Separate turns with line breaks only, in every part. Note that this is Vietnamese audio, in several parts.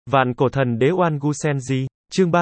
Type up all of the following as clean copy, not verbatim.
Vạn cổ thần đế Oan Gu Senji, chương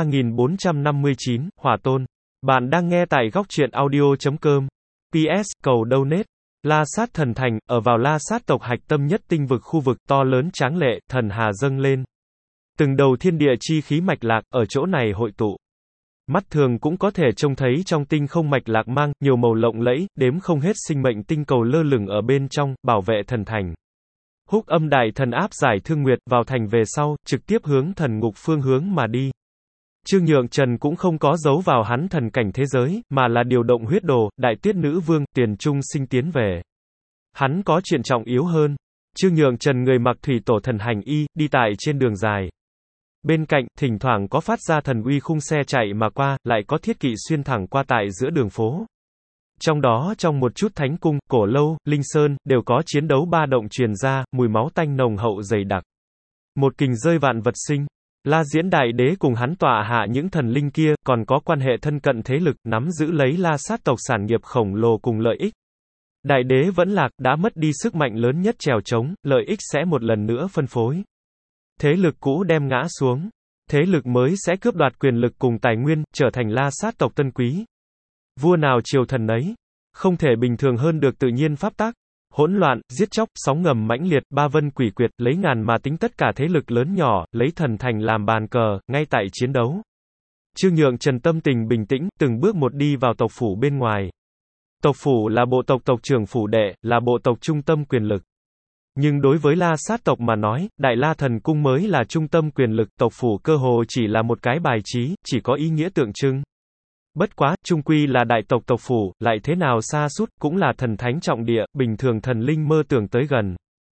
3459, Hỏa Tôn. Bạn đang nghe tại góc truyện audio.com. PS, cầu donate. La Sát thần thành, ở vào La Sát tộc hạch tâm nhất tinh vực khu vực to lớn tráng lệ, thần hà dâng lên. Từng đầu thiên địa chi khí mạch lạc, ở chỗ này hội tụ. Mắt thường cũng có thể trông thấy trong tinh không mạch lạc mang, nhiều màu lộng lẫy, đếm không hết sinh mệnh tinh cầu lơ lửng ở bên trong, bảo vệ thần thành. Húc Âm đại thần áp giải Thương Nguyệt vào thành về sau, trực tiếp hướng thần ngục phương hướng mà đi. Trương Nhượng Trần cũng không có giấu vào hắn thần cảnh thế giới, mà là điều động huyết đồ, đại tuyết nữ vương, Tiền Trung Sinh tiến về. Hắn có chuyện trọng yếu hơn. Trương Nhượng Trần người mặc thủy tổ thần hành y, đi tại trên đường dài. Bên cạnh, thỉnh thoảng có phát ra thần uy khung xe chạy mà qua, lại có thiết kỵ xuyên thẳng qua tại giữa đường phố. Trong đó, trong một chút thánh cung, cổ lâu, linh sơn, đều có chiến đấu ba động truyền ra, mùi máu tanh nồng hậu dày đặc. Một kình rơi vạn vật sinh. La Diễn Đại Đế cùng hắn tọa hạ những thần linh kia, còn có quan hệ thân cận thế lực, nắm giữ lấy La Sát tộc sản nghiệp khổng lồ cùng lợi ích. Đại Đế vẫn lạc, đã mất đi sức mạnh lớn nhất trèo trống, lợi ích sẽ một lần nữa phân phối. Thế lực cũ đem ngã xuống. Thế lực mới sẽ cướp đoạt quyền lực cùng tài nguyên, trở thành La Sát tộc tân quý. Vua nào triều thần nấy. Không thể bình thường hơn được tự nhiên pháp tắc. Hỗn loạn, giết chóc, sóng ngầm mãnh liệt, ba vân quỷ quyệt, lấy ngàn mà tính tất cả thế lực lớn nhỏ, lấy thần thành làm bàn cờ, ngay tại chiến đấu. Trương Nhượng Trần tâm tình bình tĩnh, từng bước một đi vào tộc phủ bên ngoài. Tộc phủ là bộ tộc tộc trưởng phủ đệ, là bộ tộc trung tâm quyền lực. Nhưng đối với La Sát tộc mà nói, Đại La Thần Cung mới là trung tâm quyền lực, tộc phủ cơ hồ chỉ là một cái bài trí, chỉ có ý nghĩa tượng trưng. Bất quá, chung quy là đại tộc tộc phủ, lại thế nào xa sút cũng là thần thánh trọng địa, bình thường thần linh mơ tưởng tới gần.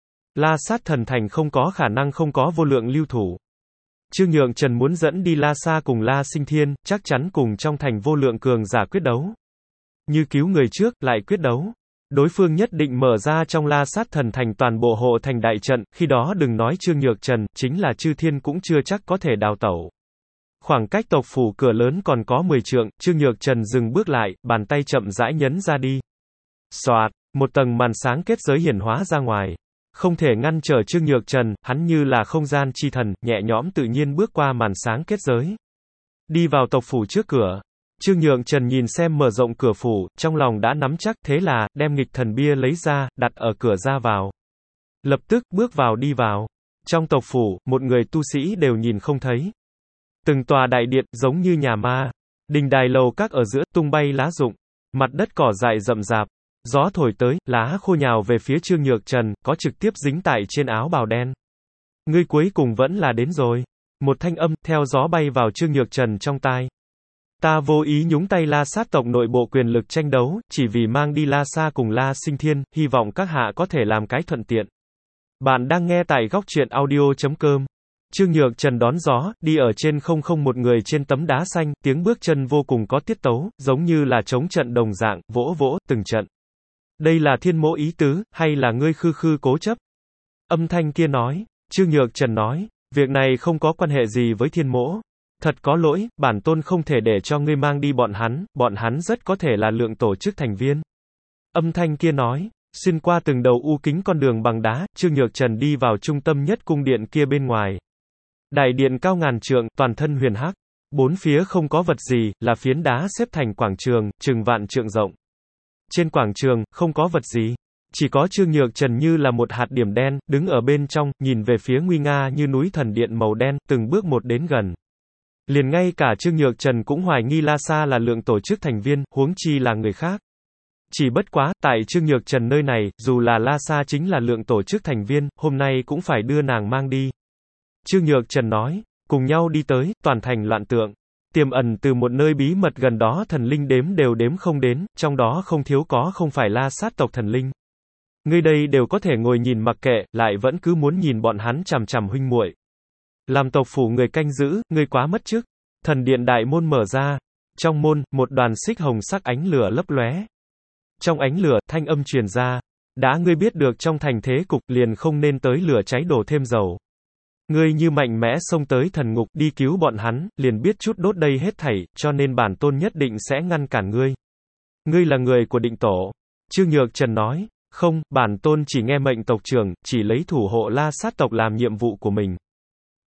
La Sát thần thành không có khả năng không có vô lượng lưu thủ. Trương Nhượng Trần muốn dẫn đi La Sa cùng La Sinh Thiên, chắc chắn cùng trong thành vô lượng cường giả quyết đấu. Như cứu người trước, lại quyết đấu. Đối phương nhất định mở ra trong La Sát thần thành toàn bộ hộ thành đại trận, khi đó đừng nói Trương Nhượng Trần, chính là chư thiên cũng chưa chắc có thể đào tẩu. Khoảng cách tộc phủ cửa lớn còn có 10 trượng, Trương Nhượng Trần dừng bước lại, bàn tay chậm rãi nhấn ra đi. Xoạt, một tầng màn sáng kết giới hiển hóa ra ngoài. Không thể ngăn trở Trương Nhượng Trần, hắn như là không gian chi thần, nhẹ nhõm tự nhiên bước qua màn sáng kết giới. Đi vào tộc phủ trước cửa. Trương Nhượng Trần nhìn xem mở rộng cửa phủ, trong lòng đã nắm chắc, thế là, đem nghịch thần bia lấy ra, đặt ở cửa ra vào. Lập tức, bước vào đi vào. Trong tộc phủ, một người tu sĩ đều nhìn không thấy. Từng tòa đại điện, giống như nhà ma. Đình đài lầu các ở giữa, tung bay lá rụng. Mặt đất cỏ dại rậm rạp. Gió thổi tới, lá khô nhào về phía Trương Nhượng Trần, có trực tiếp dính tại trên áo bào đen. Ngươi cuối cùng vẫn là đến rồi. Một thanh âm, theo gió bay vào Trương Nhượng Trần trong tai. Ta vô ý nhúng tay La Sát tộc nội bộ quyền lực tranh đấu, chỉ vì mang đi La Sa cùng La Sinh Thiên, hy vọng các hạ có thể làm cái thuận tiện. Bạn đang nghe tại góc truyện audio.com. Trương Nhượng Trần đón gió, đi ở trên không không một người trên tấm đá xanh, tiếng bước chân vô cùng có tiết tấu, giống như là chống trận đồng dạng, vỗ vỗ, từng trận. Đây là thiên mỗ ý tứ, hay là ngươi khư khư cố chấp? Âm thanh kia nói, Trương Nhượng Trần nói, việc này không có quan hệ gì với thiên mỗ. Thật có lỗi, bản tôn không thể để cho ngươi mang đi bọn hắn rất có thể là lượng tổ chức thành viên. Âm thanh kia nói, xuyên qua từng đầu u kính con đường bằng đá, Trương Nhượng Trần đi vào trung tâm nhất cung điện kia bên ngoài. Đại điện cao ngàn trượng, toàn thân huyền hắc. Bốn phía không có vật gì, là phiến đá xếp thành quảng trường, chừng vạn trượng rộng. Trên quảng trường, không có vật gì. Chỉ có Trương Nhượng Trần như là một hạt điểm đen, đứng ở bên trong, nhìn về phía nguy nga như núi thần điện màu đen, từng bước một đến gần. Liền ngay cả Trương Nhượng Trần cũng hoài nghi La Sa là lượng tổ chức thành viên, huống chi là người khác. Chỉ bất quá, tại Trương Nhượng Trần nơi này, dù là La Sa chính là lượng tổ chức thành viên, hôm nay cũng phải đưa nàng mang đi. Trương Nhượng Trần nói, cùng nhau đi tới, toàn thành loạn tượng. Tiềm ẩn từ một nơi bí mật gần đó thần linh đếm đều đếm không đến, trong đó không thiếu có không phải La Sát tộc thần linh. Ngươi đây đều có thể ngồi nhìn mặc kệ, lại vẫn cứ muốn nhìn bọn hắn chằm chằm huynh muội. Làm tộc phủ người canh giữ, ngươi quá mất chức. Thần điện đại môn mở ra. Trong môn, một đoàn xích hồng sắc ánh lửa lấp lóe. Trong ánh lửa, thanh âm truyền ra. Đã ngươi biết được trong thành thế cục, liền không nên tới lửa cháy đổ thêm dầu. Ngươi như mạnh mẽ xông tới thần ngục, đi cứu bọn hắn, liền biết chút đốt đây hết thảy, cho nên bản tôn nhất định sẽ ngăn cản ngươi. Ngươi là người của định tổ. Trương Nhượng Trần nói, không, bản tôn chỉ nghe mệnh tộc trưởng, chỉ lấy thủ hộ La Sát tộc làm nhiệm vụ của mình.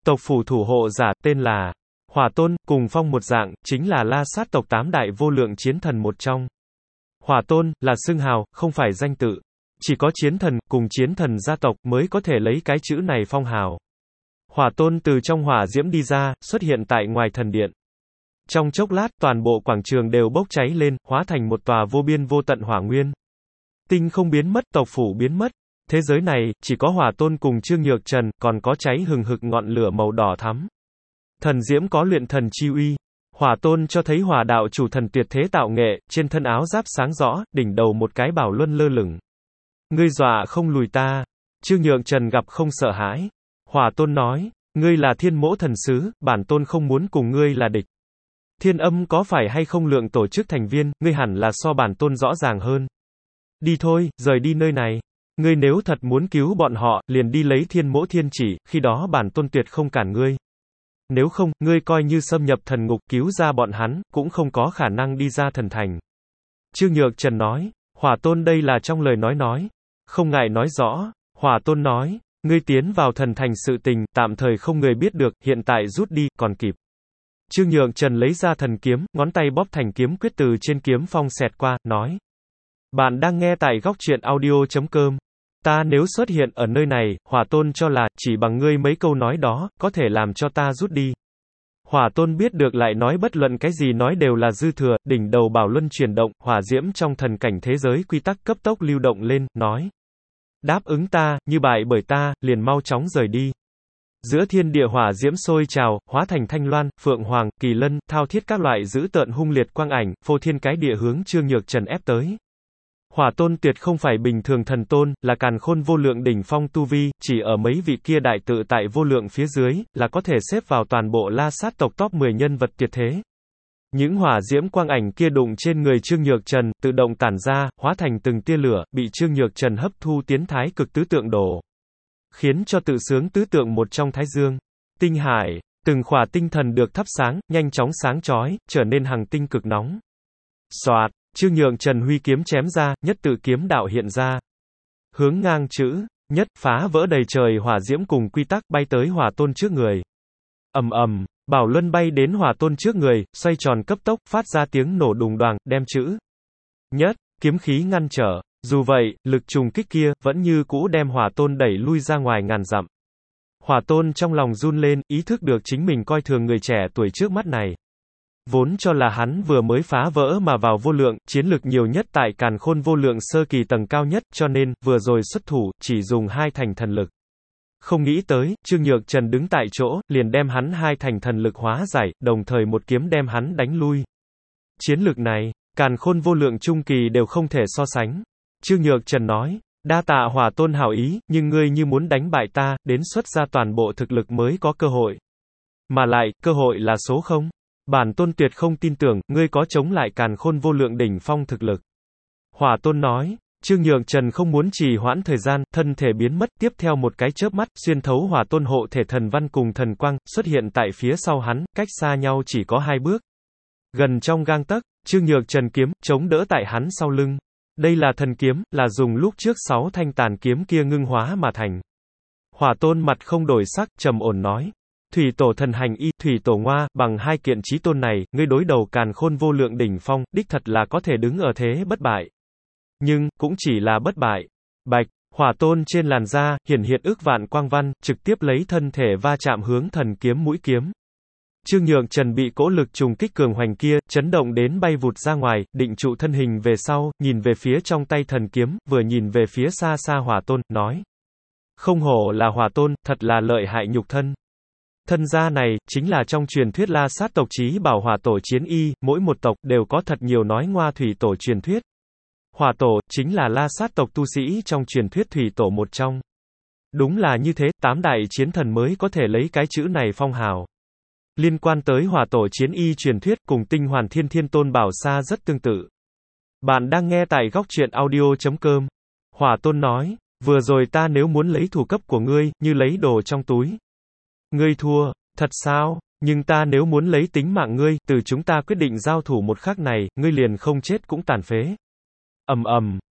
Tộc phủ thủ hộ giả, tên là Hỏa Tôn, cùng phong một dạng, chính là La Sát tộc 8 đại vô lượng chiến thần một trong. Hỏa Tôn, là xưng hào, không phải danh tự. Chỉ có chiến thần, cùng chiến thần gia tộc, mới có thể lấy cái chữ này phong hào. Hỏa Tôn từ trong hỏa diễm đi ra, xuất hiện tại ngoài thần điện. Trong chốc lát, toàn bộ quảng trường đều bốc cháy lên, hóa thành một tòa vô biên vô tận hỏa nguyên. Tinh không biến mất, tộc phủ biến mất. Thế giới này, chỉ có Hỏa Tôn cùng Trương Nhược Trần, còn có cháy hừng hực ngọn lửa màu đỏ thắm. Thần diễm có luyện thần chi uy. Hỏa Tôn cho thấy hỏa đạo chủ thần tuyệt thế tạo nghệ, trên thân áo giáp sáng rõ, đỉnh đầu một cái bảo luân lơ lửng. Ngươi dọa không lùi ta. Trương Nhược Trần gặp không sợ hãi. Hỏa Tôn nói, ngươi là thiên mỗ thần sứ, bản tôn không muốn cùng ngươi là địch. Thiên âm có phải hay không lượng tổ chức thành viên, ngươi hẳn là so bản tôn rõ ràng hơn. Đi thôi, rời đi nơi này. Ngươi nếu thật muốn cứu bọn họ, liền đi lấy thiên mỗ thiên chỉ, khi đó bản tôn tuyệt không cản ngươi. Nếu không, ngươi coi như xâm nhập thần ngục cứu ra bọn hắn, cũng không có khả năng đi ra thần thành. Trương Nhược Trần nói, Hỏa Tôn đây là trong lời nói. Không ngại nói rõ. Hỏa Tôn nói, ngươi tiến vào thần thành sự tình, tạm thời không người biết được, hiện tại rút đi, còn kịp. Trương Nhược Trần lấy ra thần kiếm, ngón tay bóp thành kiếm quyết từ trên kiếm phong xẹt qua, nói. Bạn đang nghe tại góc truyện audio.com. Ta nếu xuất hiện ở nơi này, Hỏa Tôn cho là, chỉ bằng ngươi mấy câu nói đó, có thể làm cho ta rút đi. Hỏa Tôn biết được lại nói bất luận cái gì nói đều là dư thừa, đỉnh đầu bảo luân chuyển động, hỏa diễm trong thần cảnh thế giới quy tắc cấp tốc lưu động lên, nói. Đáp ứng ta, như bại bởi ta, liền mau chóng rời đi. Giữa thiên địa hỏa diễm sôi trào, hóa thành thanh loan, phượng hoàng, kỳ lân, thao thiết các loại dữ tợn hung liệt quang ảnh, phô thiên cái địa hướng Trương Nhược Trần ép tới. Hỏa Tôn tuyệt không phải bình thường thần tôn, là càn khôn vô lượng đỉnh phong tu vi, chỉ ở mấy vị kia đại tự tại vô lượng phía dưới, là có thể xếp vào toàn bộ La Sát tộc top 10 nhân vật tuyệt thế. Những hỏa diễm quang ảnh kia đụng trên người Trương Nhược Trần, tự động tản ra, hóa thành từng tia lửa, bị Trương Nhược Trần hấp thu tiến thái cực tứ tượng đồ. Khiến cho tự sướng tứ tượng một trong thái dương. Tinh hải, từng khỏa tinh thần được thắp sáng, nhanh chóng sáng chói, trở nên hằng tinh cực nóng. Soạt, Trương Nhược Trần huy kiếm chém ra, nhất tự kiếm đạo hiện ra. Hướng ngang chữ, nhất, phá vỡ đầy trời hỏa diễm cùng quy tắc, bay tới Hỏa Tôn trước người. Ầm ầm, bảo luân bay đến Hỏa Tôn trước người, xoay tròn cấp tốc, phát ra tiếng nổ đùng đoàng, đem chữ nhất, kiếm khí ngăn trở. Dù vậy, lực trùng kích kia, vẫn như cũ đem Hỏa Tôn đẩy lui ra ngoài ngàn dặm. Hỏa Tôn trong lòng run lên, ý thức được chính mình coi thường người trẻ tuổi trước mắt này. Vốn cho là hắn vừa mới phá vỡ mà vào vô lượng, chiến lực nhiều nhất tại càn khôn vô lượng sơ kỳ tầng cao nhất, cho nên, vừa rồi xuất thủ, chỉ dùng 2 thành thần lực. Không nghĩ tới, Trương Nhược Trần đứng tại chỗ, liền đem hắn 2 thành thần lực hóa giải, đồng thời một kiếm đem hắn đánh lui. Chiến lực này, càn khôn vô lượng trung kỳ đều không thể so sánh. Trương Nhược Trần nói, đa tạ Hỏa Tôn hảo ý, nhưng ngươi như muốn đánh bại ta, đến xuất ra toàn bộ thực lực mới có cơ hội. Mà lại, cơ hội là số 0. Bản tôn tuyệt không tin tưởng, ngươi có chống lại càn khôn vô lượng đỉnh phong thực lực. Hỏa Tôn nói, Trương Nhược Trần không muốn trì hoãn thời gian, thân thể biến mất, tiếp theo một cái chớp mắt, xuyên thấu Hỏa Tôn hộ thể thần văn cùng thần quang, xuất hiện tại phía sau hắn, cách xa nhau chỉ có 2 bước. Gần trong gang tấc, Trương Nhược Trần kiếm, chống đỡ tại hắn sau lưng. Đây là thần kiếm, là dùng lúc trước 6 thanh tàn kiếm kia ngưng hóa mà thành. Hỏa Tôn mặt không đổi sắc, trầm ổn nói. Thủy tổ thần hành y, thủy tổ ngoa, bằng 2 kiện chí tôn này, ngươi đối đầu càn khôn vô lượng đỉnh phong, đích thật là có thể đứng ở thế bất bại. Nhưng, cũng chỉ là bất bại. Bạch, Hỏa Tôn trên làn da, hiển hiện ức vạn quang văn, trực tiếp lấy thân thể va chạm hướng thần kiếm mũi kiếm. Trương Nhược Trần bị cỗ lực trùng kích cường hoành kia, chấn động đến bay vụt ra ngoài, định trụ thân hình về sau, nhìn về phía trong tay thần kiếm, vừa nhìn về phía xa xa Hỏa Tôn, nói. Không hổ là Hỏa Tôn, thật là lợi hại nhục thân. Thân gia này, chính là trong truyền thuyết La Sát tộc chí bảo Hỏa Tổ chiến y, mỗi một tộc, đều có thật nhiều nói ngoa thủy tổ truyền thuyết. Hỏa Tổ, chính là La Sát tộc tu sĩ trong truyền thuyết thủy tổ một trong. Đúng là như thế, 8 đại chiến thần mới có thể lấy cái chữ này phong hào. Liên quan tới Hỏa Tổ chiến y truyền thuyết cùng Tinh Hoàn Thiên Thiên Tôn Bảo Sa rất tương tự. Bạn đang nghe tại góc truyện audio.com. Hỏa Tôn nói, vừa rồi ta nếu muốn lấy thủ cấp của ngươi, như lấy đồ trong túi. Ngươi thua, thật sao? Nhưng ta nếu muốn lấy tính mạng ngươi, từ chúng ta quyết định giao thủ một khắc này, ngươi liền không chết cũng tàn phế. Ầm ầm,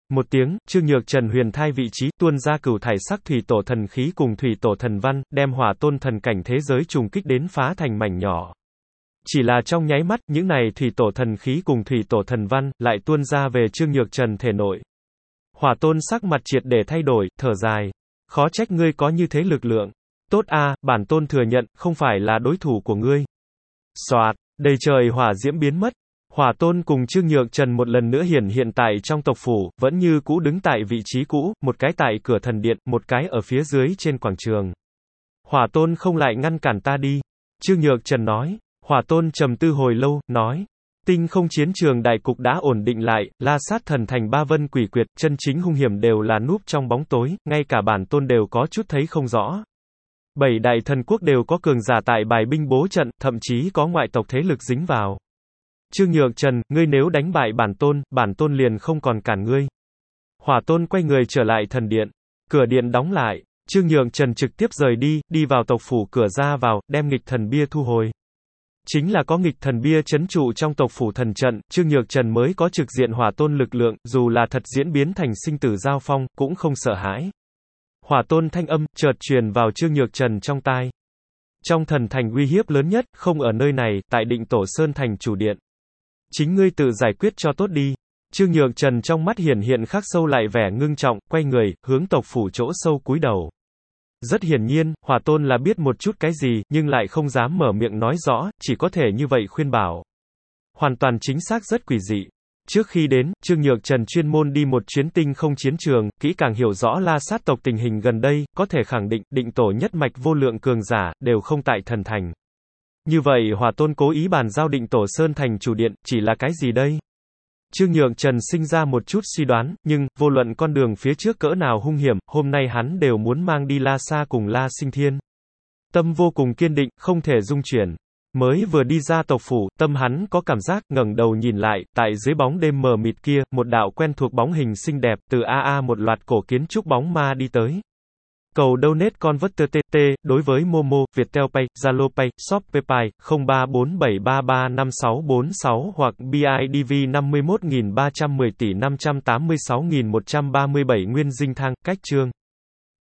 Một tiếng, Trương Nhược Trần huyền thai vị trí, tuôn ra cửu thải sắc thủy tổ thần khí cùng thủy tổ thần văn, đem hỏa tôn thần cảnh thế giới trùng kích đến phá thành mảnh nhỏ. Chỉ là trong nháy mắt, những này thủy tổ thần khí cùng thủy tổ thần văn, lại tuôn ra về Trương Nhược Trần thể nội. Hỏa tôn sắc mặt triệt để thay đổi, thở dài. Khó trách ngươi có như thế lực lượng. Tốt a, bản tôn thừa nhận, không phải là đối thủ của ngươi. Soạt, đầy trời hỏa diễm biến mất. Hỏa tôn cùng Trương Nhược Trần một lần nữa hiện tại trong tộc phủ, vẫn như cũ đứng tại vị trí cũ, một cái tại cửa thần điện, một cái ở phía dưới trên quảng trường. Hỏa tôn không lại ngăn cản ta đi. Trương Nhược Trần nói. Hỏa tôn trầm tư hồi lâu, nói. Tinh không chiến trường đại cục đã ổn định lại, La Sát thần thành ba vân quỷ quyệt, chân chính hung hiểm đều là núp trong bóng tối, ngay cả bản tôn đều có chút thấy không rõ. 7 đại thần quốc đều có cường giả tại bài binh bố trận, thậm chí có ngoại tộc thế lực dính vào. Trương Nhược Trần, ngươi nếu đánh bại bản tôn liền không còn cản ngươi. Hỏa tôn quay người trở lại thần điện. Cửa điện đóng lại. Trương Nhược Trần trực tiếp rời đi, đi vào tộc phủ cửa ra vào, đem nghịch thần bia thu hồi. Chính là có nghịch thần bia trấn trụ trong tộc phủ thần trận, Trương Nhược Trần mới có trực diện hỏa tôn lực lượng, dù là thật diễn biến thành sinh tử giao phong, cũng không sợ hãi. Hỏa tôn thanh âm, chợt truyền vào Trương Nhược Trần trong tai. Trong thần thành uy hiếp lớn nhất, không ở nơi này, tại Định Tổ Sơn thành chủ điện. Chính ngươi tự giải quyết cho tốt đi. Trương Nhược Trần trong mắt hiện khắc sâu lại vẻ ngưng trọng, quay người, hướng tộc phủ chỗ sâu cúi đầu. Rất hiển nhiên, hỏa tôn là biết một chút cái gì, nhưng lại không dám mở miệng nói rõ, chỉ có thể như vậy khuyên bảo. Hoàn toàn chính xác rất quỷ dị. Trước khi đến, Trương Nhược Trần chuyên môn đi một chuyến tinh không chiến trường, kỹ càng hiểu rõ La Sát tộc tình hình gần đây, có thể khẳng định, định tổ nhất mạch vô lượng cường giả, đều không tại thần thành. Như vậy hỏa tôn cố ý bàn giao Định Tổ Sơn thành chủ điện, chỉ là cái gì đây? Trương Nhược Trần sinh ra một chút suy đoán, nhưng, vô luận con đường phía trước cỡ nào hung hiểm, hôm nay hắn đều muốn mang đi La Sa cùng La Sinh Thiên. Tâm vô cùng kiên định, không thể dung chuyển. Mới vừa đi ra tộc phủ, tâm hắn có cảm giác, ngẩng đầu nhìn lại, tại dưới bóng đêm mờ mịt kia, một đạo quen thuộc bóng hình xinh đẹp, từ AA một loạt cổ kiến trúc bóng ma đi tới. Cầu donate converter TT, đối với Momo, Viettel Pay, Zalo Pay, Shopee Pay, 0347335646 hoặc BIDV 51.310 tỷ 586.137 Nguyên Dinh Thăng, cách chương.